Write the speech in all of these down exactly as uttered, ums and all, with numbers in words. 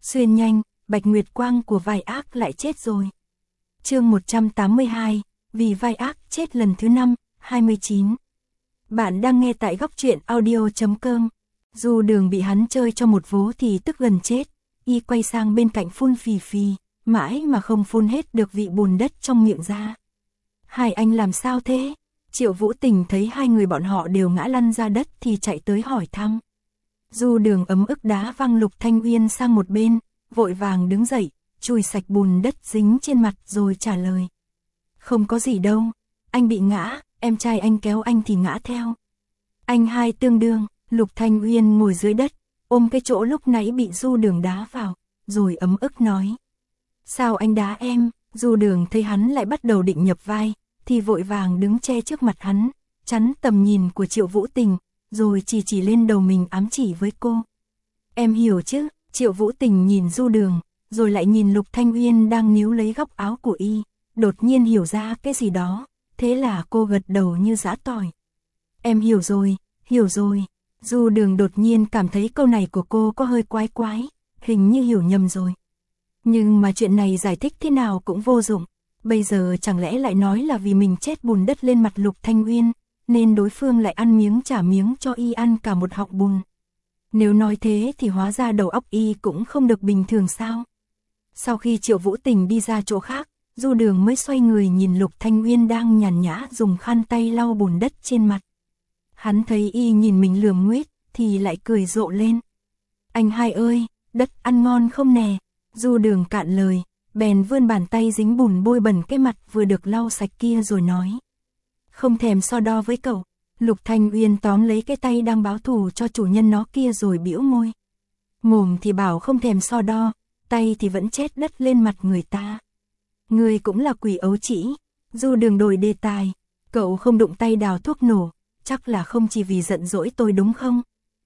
Xuyên nhanh, Bạch Nguyệt Quang của vai ác lại chết rồi. Chương một trăm tám mươi hai, vì vai ác chết lần thứ năm, hai mươi chín. Bạn đang nghe tại góc truyện audio chấm com. Du Đường bị hắn chơi cho một vố thì tức gần chết, y quay sang bên cạnh phun phì phì, mãi mà không phun hết được vị bùn đất trong miệng ra. Hai anh làm sao thế? Triệu Vũ Tình thấy hai người bọn họ đều ngã lăn ra đất thì chạy tới hỏi thăm. Du Đường ấm ức đá văng Lục Thanh Uyên sang một bên, vội vàng đứng dậy, chùi sạch bùn đất dính trên mặt rồi trả lời. Không có gì đâu, anh bị ngã, em trai anh kéo anh thì ngã theo. Anh hai tương đương. Lục Thanh Uyên ngồi dưới đất, ôm cái chỗ lúc nãy bị Du Đường đá vào, rồi ấm ức nói. Sao anh đá em? Du Đường thấy hắn lại bắt đầu định nhập vai, thì vội vàng đứng che trước mặt hắn, chắn tầm nhìn của Triệu Vũ Tình, rồi chỉ chỉ lên đầu mình ám chỉ với cô. Em hiểu chứ? Triệu Vũ Tình nhìn Du Đường, rồi lại nhìn Lục Thanh Uyên đang níu lấy góc áo của y, đột nhiên hiểu ra cái gì đó, thế là cô gật đầu như giã tỏi. Em hiểu rồi, hiểu rồi. Du Đường đột nhiên cảm thấy câu này của cô có hơi quái quái, hình như hiểu nhầm rồi. Nhưng mà chuyện này giải thích thế nào cũng vô dụng, bây giờ chẳng lẽ lại nói là vì mình chết bùn đất lên mặt Lục Thanh Uyên, nên đối phương lại ăn miếng trả miếng cho y ăn cả một họng bùn. Nếu nói thế thì hóa ra đầu óc y cũng không được bình thường sao. Sau khi Triệu Vũ Tình đi ra chỗ khác, Du Đường mới xoay người nhìn Lục Thanh Uyên đang nhàn nhã dùng khăn tay lau bùn đất trên mặt. Hắn thấy y nhìn mình lườm nguết, thì lại cười rộ lên. Anh hai ơi, đất ăn ngon không nè? Du Đường cạn lời, bèn vươn bàn tay dính bùn bôi bẩn cái mặt vừa được lau sạch kia rồi nói. Không thèm so đo với cậu. Lục Thanh Uyên tóm lấy cái tay đang báo thù cho chủ nhân nó kia rồi bĩu môi. Mồm thì bảo không thèm so đo, tay thì vẫn chết đất lên mặt người ta. Người cũng là quỷ ấu trĩ. Du Đường đổi đề tài. Cậu không đụng tay đào thuốc nổ, chắc là không chỉ vì giận dỗi tôi đúng không?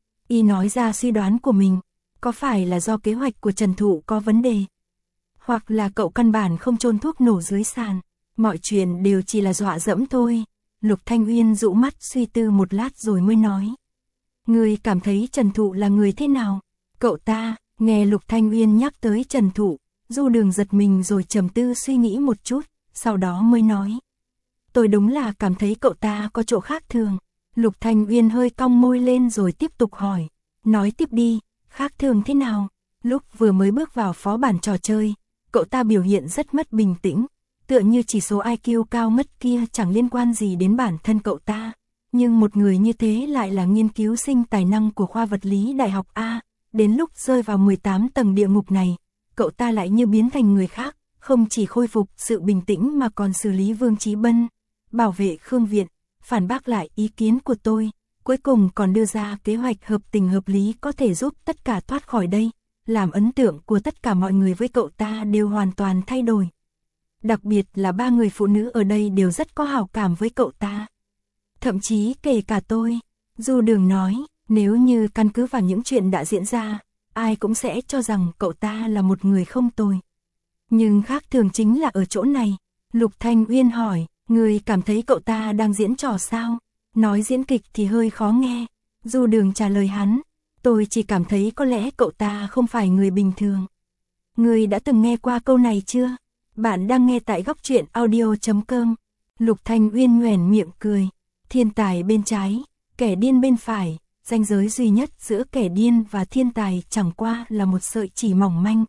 Y nói ra suy đoán của mình, có phải là do kế hoạch của Trần Thụ có vấn đề? Hoặc là cậu căn bản không chôn thuốc nổ dưới sàn, mọi chuyện đều chỉ là dọa dẫm thôi. Lục Thanh Uyên dụ mắt suy tư một lát rồi mới nói. Người cảm thấy Trần Thụ là người thế nào? Cậu ta, nghe Lục Thanh Uyên nhắc tới Trần Thụ, Du Đường giật mình rồi trầm tư suy nghĩ một chút, sau đó mới nói. Tôi đúng là cảm thấy cậu ta có chỗ khác thường. Lục Thanh Uyên hơi cong môi lên rồi tiếp tục hỏi. Nói tiếp đi, khác thường thế nào? Lúc vừa mới bước vào phó bản trò chơi, cậu ta biểu hiện rất mất bình tĩnh, tựa như chỉ số i kiu cao mất kia chẳng liên quan gì đến bản thân cậu ta. Nhưng một người như thế lại là nghiên cứu sinh tài năng của khoa vật lý Đại học A, đến lúc rơi vào mười tám tầng địa ngục này, cậu ta lại như biến thành người khác, không chỉ khôi phục sự bình tĩnh mà còn xử lý Vương Chí Bân, bảo vệ Khương Viện, phản bác lại ý kiến của tôi, cuối cùng còn đưa ra kế hoạch hợp tình hợp lý có thể giúp tất cả thoát khỏi đây, làm ấn tượng của tất cả mọi người với cậu ta đều hoàn toàn thay đổi. Đặc biệt là ba người phụ nữ ở đây đều rất có hảo cảm với cậu ta. Thậm chí kể cả tôi. Du Đường nói, nếu như căn cứ vào những chuyện đã diễn ra, ai cũng sẽ cho rằng cậu ta là một người không tồi. Nhưng khác thường chính là ở chỗ này. Lục Thanh Uyên hỏi, người cảm thấy cậu ta đang diễn trò sao? Nói diễn kịch thì hơi khó nghe. Du Đường trả lời hắn, tôi chỉ cảm thấy có lẽ cậu ta không phải người bình thường. Người đã từng nghe qua câu này chưa? Bạn đang nghe tại góc truyện audio chấm com. Lục Thanh Uyên nhoẻn miệng cười. Thiên tài bên trái, kẻ điên bên phải, ranh giới duy nhất giữa kẻ điên và thiên tài chẳng qua là một sợi chỉ mỏng manh.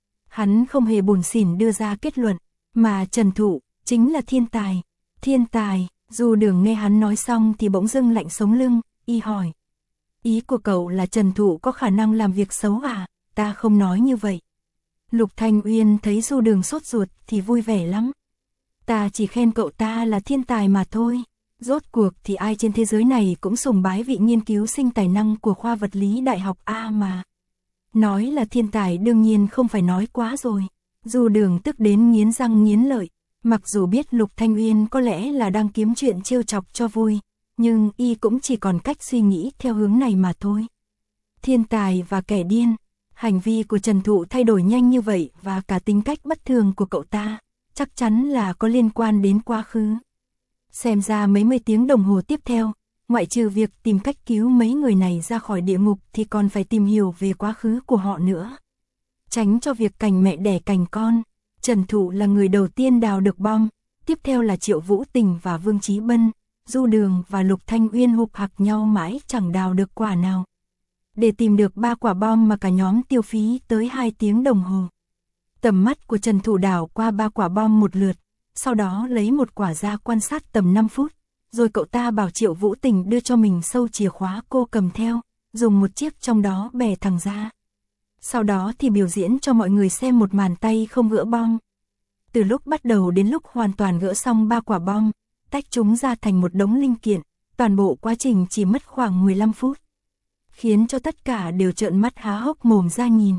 Hắn không hề buồn xỉn đưa ra kết luận, mà Trần Thụ chính là thiên tài. Thiên tài, Du Đường nghe hắn nói xong thì bỗng dưng lạnh sống lưng, y hỏi. Ý của cậu là Trần Thụ có khả năng làm việc xấu à? Ta không nói như vậy. Lục Thanh Uyên thấy Du Đường sốt ruột thì vui vẻ lắm. Ta chỉ khen cậu ta là thiên tài mà thôi. Rốt cuộc thì ai trên thế giới này cũng sùng bái vị nghiên cứu sinh tài năng của khoa vật lý Đại học A mà. Nói là thiên tài đương nhiên không phải nói quá rồi. Du Đường tức đến nghiến răng nghiến lợi. Mặc dù biết Lục Thanh Uyên có lẽ là đang kiếm chuyện trêu chọc cho vui, nhưng y cũng chỉ còn cách suy nghĩ theo hướng này mà thôi. Thiên tài và kẻ điên. Hành vi của Trần Thụ thay đổi nhanh như vậy và cả tính cách bất thường của cậu ta, chắc chắn là có liên quan đến quá khứ. Xem ra mấy mươi tiếng đồng hồ tiếp theo, ngoại trừ việc tìm cách cứu mấy người này ra khỏi địa ngục thì còn phải tìm hiểu về quá khứ của họ nữa. tránh cho việc cành mẹ đẻ cành con. Trần Thụ là người đầu tiên đào được bom, tiếp theo là Triệu Vũ Tình và Vương Chí Bân, Du Đường và Lục Thanh Uyên hụp hặc nhau mãi chẳng đào được quả nào. Để tìm được ba quả bom mà cả nhóm tiêu phí tới hai tiếng đồng hồ. Tầm mắt của Trần Thụ đảo qua ba quả bom một lượt, sau đó lấy một quả ra quan sát tầm năm phút, rồi cậu ta bảo Triệu Vũ Tình đưa cho mình sâu chìa khóa cô cầm theo, dùng một chiếc trong đó bẻ thẳng ra. Sau đó thì biểu diễn cho mọi người xem một màn tay không gỡ bom. Từ lúc bắt đầu đến lúc hoàn toàn gỡ xong ba quả bom, tách chúng ra thành một đống linh kiện, toàn bộ quá trình chỉ mất khoảng mười lăm phút. Khiến cho tất cả đều trợn mắt há hốc mồm ra nhìn.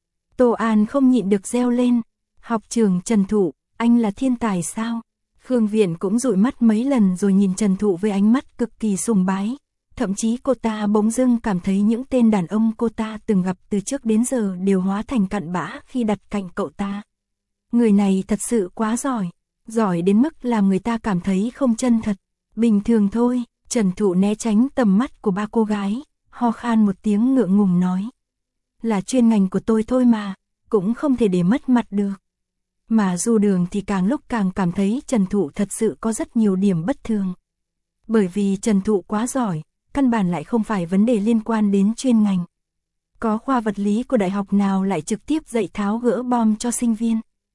Tô An không nhịn được reo lên, học trưởng Trần Thụ, anh là thiên tài sao? Khương Viện cũng dụi mắt mấy lần rồi nhìn Trần Thụ với ánh mắt cực kỳ sùng bái. Thậm chí cô ta bỗng dưng cảm thấy những tên đàn ông cô ta từng gặp từ trước đến giờ đều hóa thành cặn bã khi đặt cạnh cậu ta. Người này thật sự quá giỏi, giỏi đến mức làm người ta cảm thấy không chân thật. Bình thường thôi, Trần Thụ né tránh tầm mắt của ba cô gái, ho khan một tiếng ngượng ngùng nói. Là chuyên ngành của tôi thôi mà, cũng không thể để mất mặt được. Mà Du Đường thì càng lúc càng cảm thấy Trần Thụ thật sự có rất nhiều điểm bất thường. Bởi vì Trần Thụ quá giỏi, căn bản lại không phải vấn đề liên quan đến chuyên ngành. Có khoa vật lý của đại học nào lại trực tiếp dạy tháo gỡ bom cho sinh viên.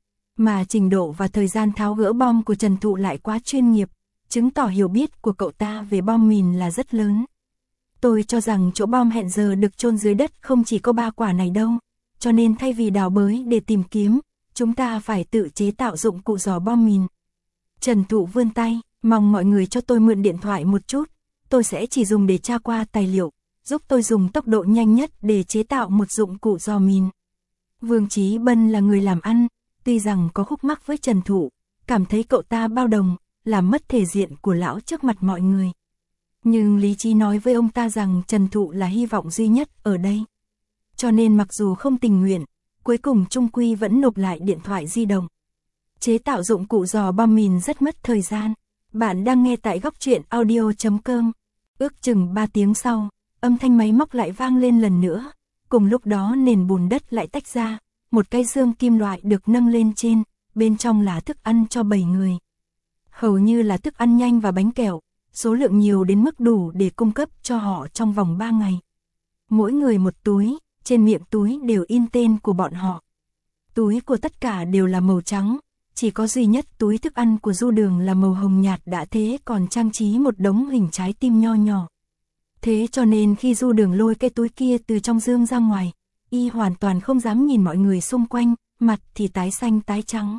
Mà trình độ và thời gian tháo gỡ bom của Trần Thụ lại quá chuyên nghiệp, chứng tỏ hiểu biết của cậu ta về bom mìn là rất lớn. Tôi cho rằng chỗ bom hẹn giờ được chôn dưới đất không chỉ có ba quả này đâu, cho nên thay vì đào bới để tìm kiếm, chúng ta phải tự chế tạo dụng cụ dò bom mìn. Trần Thụ vươn tay, mong mọi người cho tôi mượn điện thoại một chút, tôi sẽ chỉ dùng để tra qua tài liệu, giúp tôi dùng tốc độ nhanh nhất để chế tạo một dụng cụ dò mìn. Vương Chí Bân là người làm ăn, tuy rằng có khúc mắc với Trần Thụ, cảm thấy cậu ta bao đồng, làm mất thể diện của lão trước mặt mọi người. Nhưng lý trí nói với ông ta rằng Trần Thụ là hy vọng duy nhất ở đây. Cho nên mặc dù không tình nguyện, cuối cùng Trung Quy vẫn nộp lại điện thoại di động. Chế tạo dụng cụ dò bom mìn rất mất thời gian. Bạn đang nghe tại góc truyện audio chấm com. Ước chừng ba tiếng sau, âm thanh máy móc lại vang lên lần nữa. Cùng lúc đó nền bùn đất lại tách ra, một cái dương kim loại được nâng lên trên, bên trong là thức ăn cho bảy người. Hầu như là thức ăn nhanh và bánh kẹo, số lượng nhiều đến mức đủ để cung cấp cho họ trong vòng ba ngày. Mỗi người một túi, trên miệng túi đều in tên của bọn họ. Túi của tất cả đều là màu trắng, chỉ có duy nhất túi thức ăn của Du Đường là màu hồng nhạt đã thế còn trang trí một đống hình trái tim nho nhỏ. Thế cho nên khi Du Đường lôi cái túi kia từ trong dương ra ngoài, y hoàn toàn không dám nhìn mọi người xung quanh, mặt thì tái xanh tái trắng.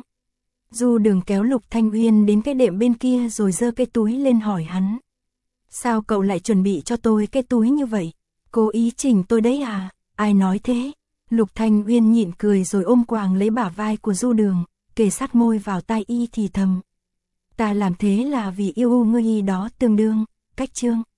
Du Đường kéo Lục Thanh Uyên đến cái đệm bên kia rồi giơ cái túi lên hỏi hắn. Sao cậu lại chuẩn bị cho tôi cái túi như vậy? Cố ý chỉnh tôi đấy à? Ai nói thế? Lục Thanh Uyên nhịn cười rồi ôm quàng lấy bả vai của Du Đường, kề sát môi vào tai y thì thầm. Ta làm thế là vì yêu u ngươi y đó tương đương, cách trương.